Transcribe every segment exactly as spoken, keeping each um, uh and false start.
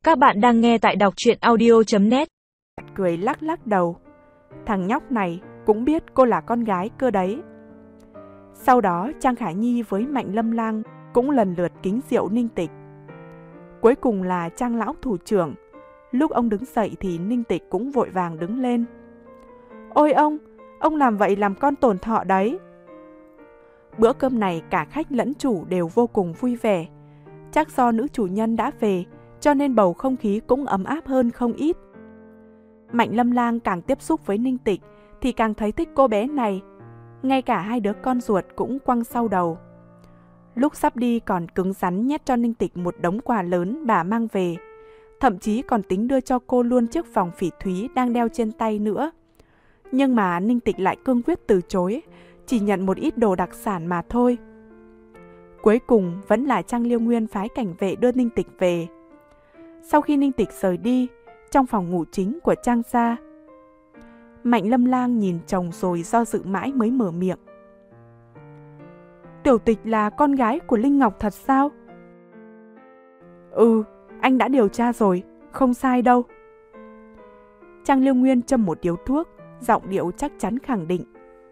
Các bạn đang nghe tại đọc truyện audio chấm net. Cười lắc lắc đầu. Thằng nhóc này cũng biết cô là con gái cơ đấy. Sau đó Trang Khải Nhi với Mạnh Lâm Lang cũng lần lượt kính rượu Ninh Tịch. Cuối cùng là Trang lão thủ trưởng. Lúc ông đứng dậy thì Ninh Tịch cũng vội vàng đứng lên. Ôi ông, ông làm vậy làm con tổn thọ đấy. Bữa cơm này cả khách lẫn chủ đều vô cùng vui vẻ. Chắc do nữ chủ nhân đã về, cho nên bầu không khí cũng ấm áp hơn không ít. Mạnh Lâm Lang càng tiếp xúc với Ninh Tịch thì càng thấy thích cô bé này. Ngay cả hai đứa con ruột cũng quăng sau đầu. Lúc sắp đi còn cứng rắn nhét cho Ninh Tịch một đống quà lớn bà mang về. Thậm chí còn tính đưa cho cô luôn chiếc vòng phỉ thúy đang đeo trên tay nữa. Nhưng mà Ninh Tịch lại cương quyết từ chối, chỉ nhận một ít đồ đặc sản mà thôi. Cuối cùng vẫn là Trang Liêu Nguyên phái cảnh vệ đưa Ninh Tịch về. Sau khi Ninh Tịch rời đi, trong phòng ngủ chính của Trang gia, Mạnh Lâm Lang nhìn chồng rồi do dự mãi mới mở miệng. Tiểu Tịch là con gái của Linh Ngọc thật sao? Ừ, anh đã điều tra rồi, không sai đâu. Trang Liêu Nguyên châm một điếu thuốc, giọng điệu chắc chắn khẳng định.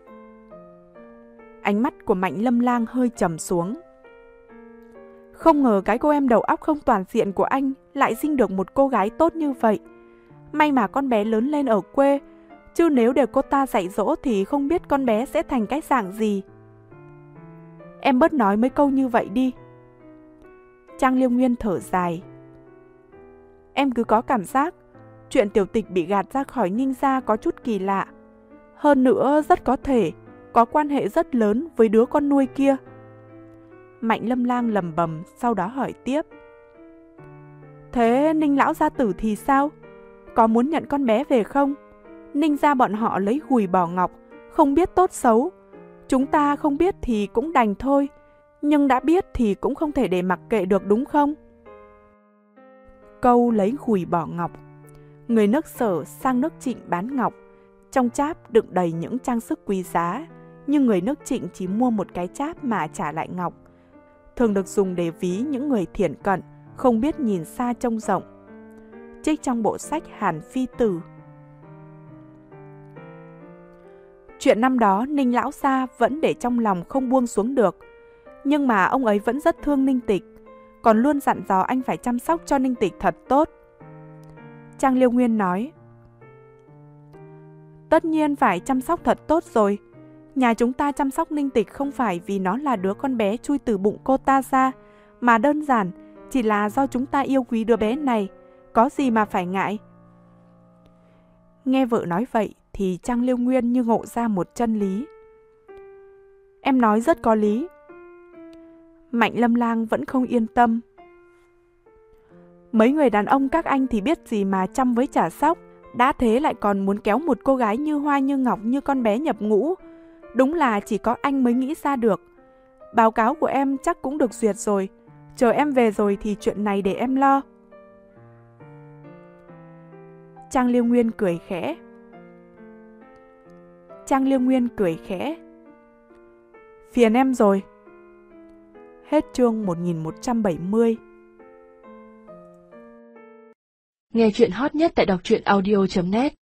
Ánh mắt của Mạnh Lâm Lang hơi trầm xuống. Không ngờ cái cô em đầu óc không toàn diện của anh lại sinh được một cô gái tốt như vậy. May mà con bé lớn lên ở quê, chứ nếu để cô ta dạy dỗ thì không biết con bé sẽ thành cái dạng gì. Em bớt nói mấy câu như vậy đi. Trang Liêu Nguyên thở dài. Em cứ có cảm giác chuyện Tiểu Tịch bị gạt ra khỏi Ninh gia có chút kỳ lạ. Hơn nữa rất có thể có quan hệ rất lớn với đứa con nuôi kia. Mạnh Lâm Lang lầm bầm, sau đó hỏi tiếp. Thế Ninh lão gia tử thì sao? Có muốn nhận con bé về không? Ninh gia bọn họ lấy gùi bỏ ngọc, không biết tốt xấu. Chúng ta không biết thì cũng đành thôi, nhưng đã biết thì cũng không thể để mặc kệ được đúng không? Câu lấy gùi bỏ ngọc. Người nước Sở sang nước Trịnh bán ngọc, trong cháp đựng đầy những trang sức quý giá, nhưng người nước Trịnh chỉ mua một cái cháp mà trả lại ngọc. Thường được dùng để ví những người thiển cận, không biết nhìn xa trông rộng. Trích trong bộ sách Hàn Phi Tử. Chuyện năm đó Ninh lão gia vẫn để trong lòng không buông xuống được, nhưng mà ông ấy vẫn rất thương Ninh Tịch, còn luôn dặn dò anh phải chăm sóc cho Ninh Tịch thật tốt. Trang Liêu Nguyên nói. Tất nhiên phải chăm sóc thật tốt rồi. Nhà chúng ta chăm sóc Ninh Tịch không phải vì nó là đứa con bé chui từ bụng cô ta ra, mà đơn giản chỉ là do chúng ta yêu quý đứa bé này, có gì mà phải ngại. Nghe vợ nói vậy thì Trang Liêu Nguyên như ngộ ra một chân lý. Em nói rất có lý. Mạnh Lâm Lang vẫn không yên tâm. Mấy người đàn ông các anh thì biết gì mà chăm với chả sóc, đã thế lại còn muốn kéo một cô gái như hoa như ngọc như con bé nhập ngũ. Đúng là chỉ có anh mới nghĩ ra được. Báo cáo của em chắc cũng được duyệt rồi. Chờ em về rồi thì chuyện này để em lo. Trang Liêu Nguyên cười khẽ. Trang Liêu Nguyên cười khẽ. Phiền em rồi. Hết chương một nghìn một trăm bảy mươi. Nghe chuyện hot nhất tại đọc truyện audio chấm net.